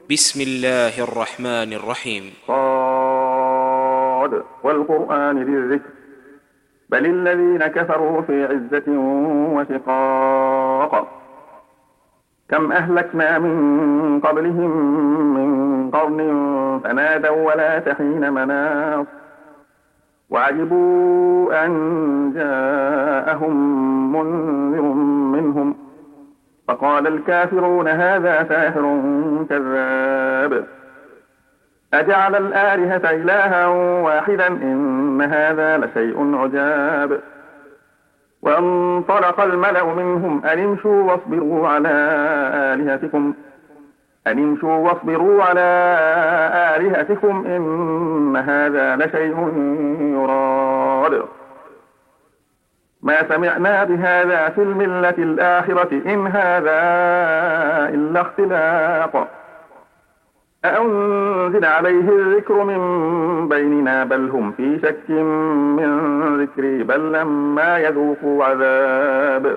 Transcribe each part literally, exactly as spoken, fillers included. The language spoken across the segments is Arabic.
بسم الله الرحمن الرحيم. صاد والقرآن ذي الذكر بل الذين كفروا في عزة وشقاق كم أهلكنا من قبلهم من قرن فنادوا ولا تحين مناص وعجبوا أن جاءهم منذر منهم فقال الكافرون هذا ساحر كذاب أجعل الآلهة إلها واحدا إن هذا لشيء عجاب وانطلق الملأ منهم أن امشوا واصبروا على آلهتكم أن امشوا واصبروا على آلهتكم إن هذا لشيء يراد ما سمعنا بهذا في الملة الآخرة إن هذا إلا اختلاق أأنزل عليه الذكر من بيننا بل هم في شك من ذكري بل لما يذوقوا عذاب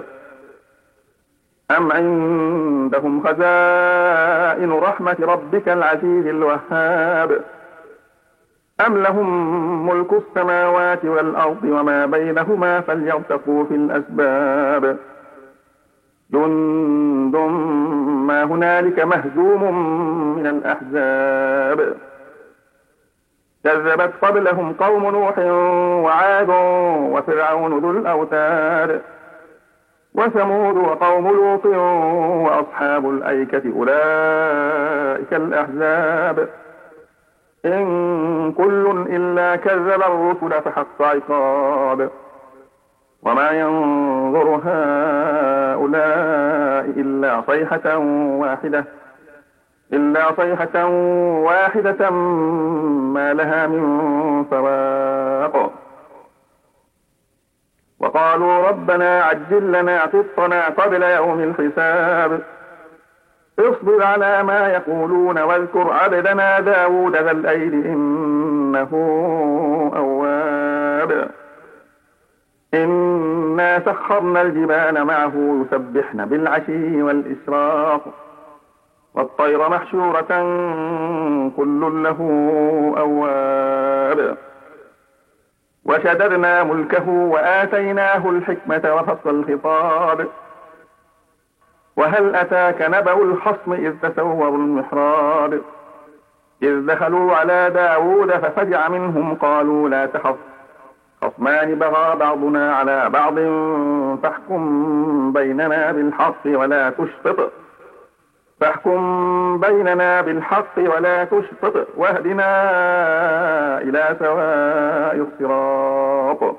أم عندهم خزائن رحمة ربك العزيز الوهاب أم لهم ملك السماوات والأرض وما بينهما فليرتقوا في الأسباب جند ما هنالك مهزوم من الأحزاب كذبت قبلهم قوم نوح وعاد وفرعون ذو الأوتاد وثمود وقوم لوط وأصحاب الأيكة أولئك الأحزاب إن كل إلا كذب الرسل فحق عقاب وما ينظر هؤلاء إلا صيحة واحدة إلا صيحة واحدة ما لها من فواق وقالوا ربنا عجل لنا قطنا قبل يوم الحساب اصبر على ما يقولون واذكر عبدنا داود ذا الأيد إنه أواب إنا سخرنا الجبال معه يسبحن بالعشي والإشراق والطير محشورة كل له أواب وشددنا ملكه وآتيناه الحكمة وفصل الخطاب وهل أتاك نبأ الخصم إذ تسوروا المحراب إذ دخلوا على داود ففزع منهم قالوا لا تخف خصمان بغى بعضنا على بعض فاحكم بيننا بالحق ولا تشطط فاحكم بيننا بالحق ولا تشطط واهدنا إلى سواء الصراط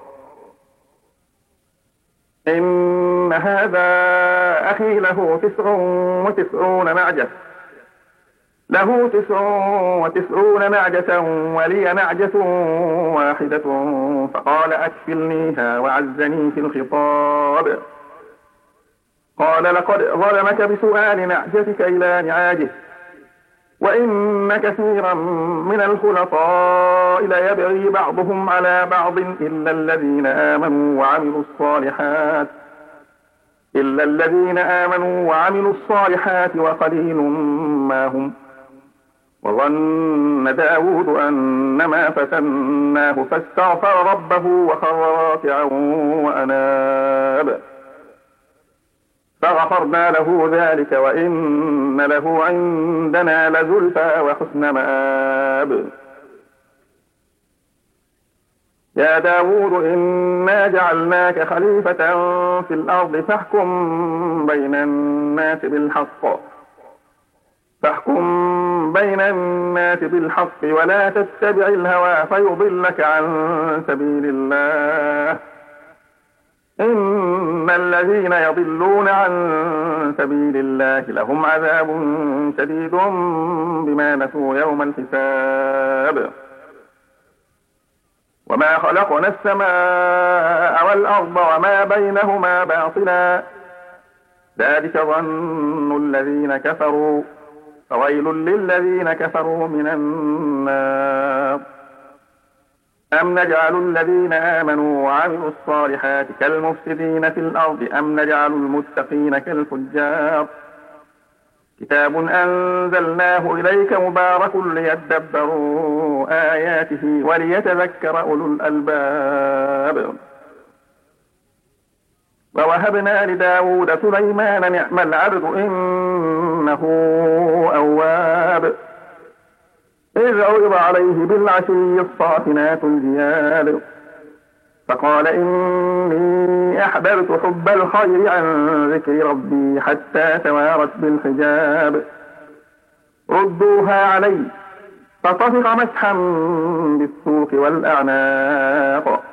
إن هذا أخي له تسع وتسعون نعجة له تسع وتسعون نعجة ولي نعجة واحدة فقال أكفلنيها وعزني في الخطاب قال لقد ظلمك بسؤال نعجتك إلى نعاجه وإن كثيرا من الخلطاء ليبغي بعضهم على بعض إلا الذين آمنوا وعملوا الصالحات إلا الذين آمنوا وعملوا الصالحات وقليل ما هم وظن داود أنما فتناه فاستغفر ربه وخر راكعا وأناب فغفرنا له ذلك وإن له عندنا لزلفى وحسن مآب يا داود إنا جعلناك خليفة في الأرض فاحكم بين الناس بالحق فاحكم بين الناس بالحق ولا تتبع الهوى فيضلك عن سبيل الله إن الذين يضلون عن سبيل الله لهم عذاب شديد بما نسوا يوم الحساب وما خلقنا السماء والأرض وما بينهما باطلا ذلك ظن الذين كفروا فويل للذين كفروا من النار أم نجعل الذين آمنوا وعملوا الصالحات كالمفسدين في الأرض أم نجعل المتقين كالفجار كتاب أنزلناه إليك مبارك ليدبروا آياته وليتذكر أولو الألباب. ووهبنا لداود سليمان نعم العبد إنه أواب. إذ عرض عليه بالعشي الصافنات الجياد فقال إني أحببت حب الخير عن ذكر ربي حتى توارت بالحجاب. ردوها علي فطفق مسحا بالسوق والأعناق.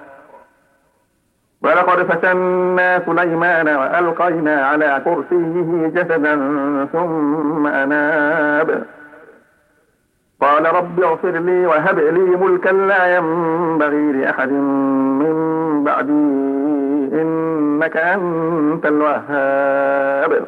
ولقد فتنا سليمان وألقينا على كرسيه جسدا ثم أناب. قال رب اغفر لي وهب لي ملكا لا ينبغي لأحد من بعدي إنك أنت الوهاب.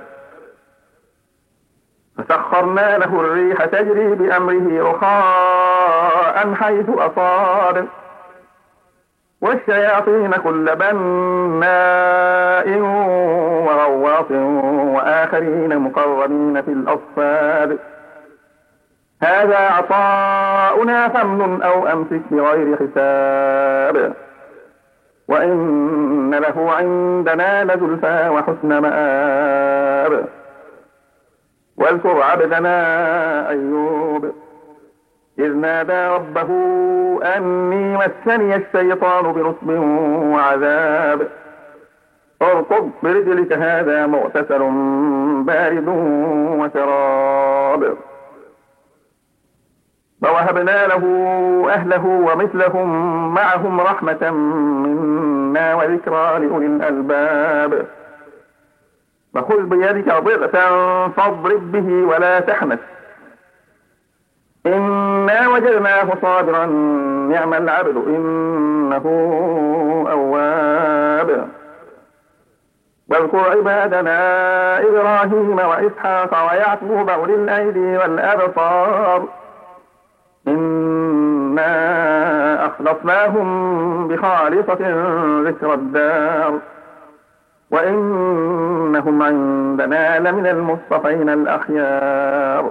فسخرنا له الريح تجري بأمره رخاء حيث أصاب والشياطين كل بناء وغواص وآخرين مقرنين في الأصفاد. هذا عطاؤنا فامنن أو أمسك بغير حساب. وإن له عندنا لزلفى وحسن مآب. واذكر عبدنا أيوب إذ نادى ربه أني مسني الشيطان بنصب وعذاب. اركض برجلك هذا مغتسل بارد وشراب. ووهبنا له أهله ومثلهم معهم رحمة منا وذكرى لأولي الألباب. فخذ بيدك ضغثا فاضرب به ولا تحنث إنا وجدناه صابرا نعم العبد إنه أواب. واذكر عبادنا إبراهيم وإسحاق ويعقوب أولي الأيدي والأبصار إنا أخلصناهم بخالصة ذكر الدار وإنهم عندنا لمن المصطفين الأخيار.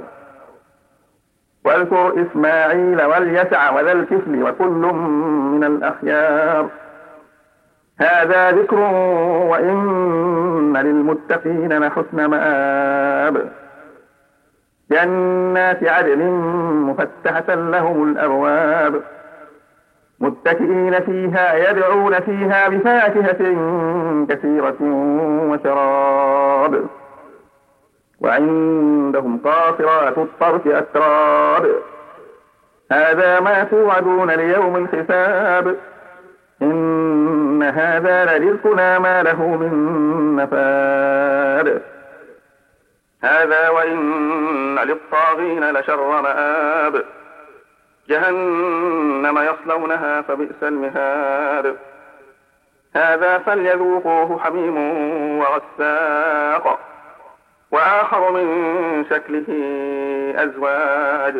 واذكر إسماعيل واليسع وذا الكفل وكل من الأخيار. هذا ذكر وإن للمتقين لحسن مآب. جنات عدن مفتحة لهم الأبواب متكئين فيها يدعون فيها بفاكهة كثيرة وشراب. وعندهم قاصرات الطرف أتراب. هذا ما توعدون ليوم الحساب. إن هذا لرزقنا ما له من نفاد. هذا وإن للطاغين لشر مآب. جهنم يصلونها فبئس المهاد. هذا فليذوقوه حميم وغساق وآخر من شكله أزواج.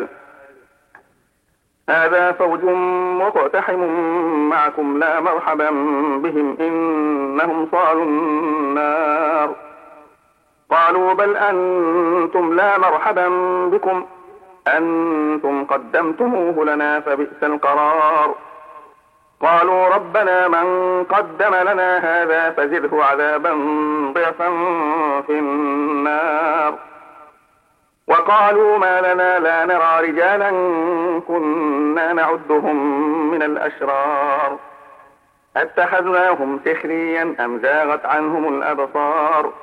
هذا فوج مقتحم معكم لا مرحبا بهم إنهم صالوا النار. قالوا بل أنتم لا مرحبا بكم أنتم قدمتموه لنا فبئس القرار. قالوا ربنا من قدم لنا هذا فزده عذابا ضعفا في النار. وقالوا ما لنا لا نرى رجالا كنا نعدهم من الأشرار أتخذناهم سخريا أم زاغت عنهم الأبصار.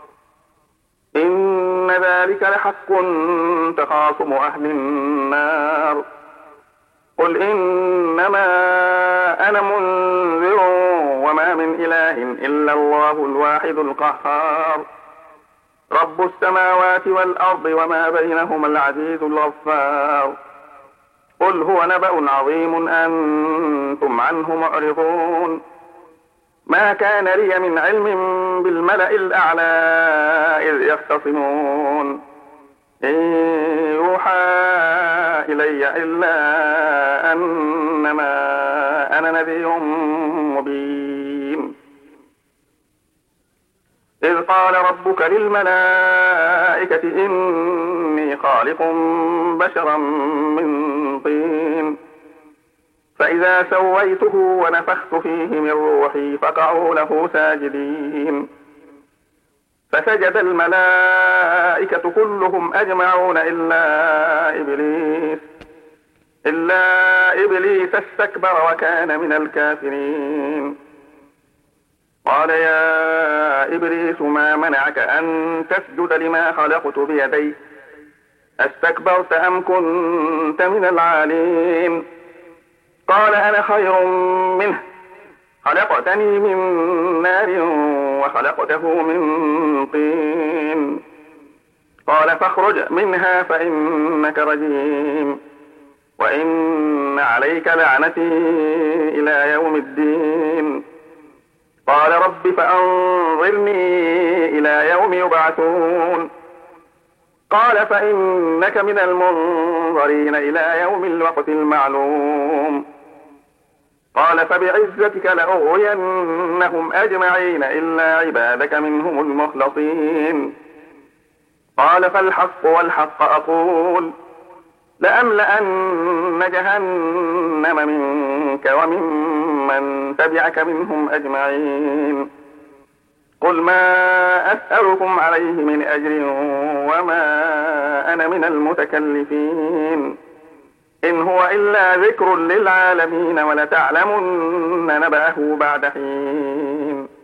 إن ذلك لحق تخاصم أهل النار. قل إنما أنا منذر وما من إله إلا الله الواحد القهار. رب السماوات والأرض وما بينهما العزيز الغفار. قل هو نبأ عظيم أنتم عنه معرضون. ما كان لي من علم بالملأ الأعلى إذ يختصمون. إن يوحى إلي إلا أنما أنا نذير مبين. إذ قال ربك للملائكة إني خالق بشرا من طين فإذا سويته ونفخت فيه من روحي فقعوا له ساجدين فسجد الملائكة كلهم أجمعون إلا إبليس إلا إبليس استكبر وكان من الكافرين قال يا إبليس ما منعك أن تسجد لما خلقت بيدي أستكبرت أم كنت من العالين قال أنا خير منه خلقتني من نار وخلقته من طين قال فاخرج منها فإنك رجيم وإن عليك لعنتي إلى يوم الدين قال رب فأنظرني إلى يوم يبعثون قال فإنك من المنظرين إلى يوم الوقت المعلوم قال فبعزتك لأغوينهم أجمعين إلا عبادك منهم المخلصين قال فالحق والحق أقول لأملأن جهنم منك وممن تبعك منهم أجمعين قل ما أسألكم عليه من أجر وما أنا من المتكلفين إن هو إلا ذكر للعالمين ولتعلمن نبأه بعد حين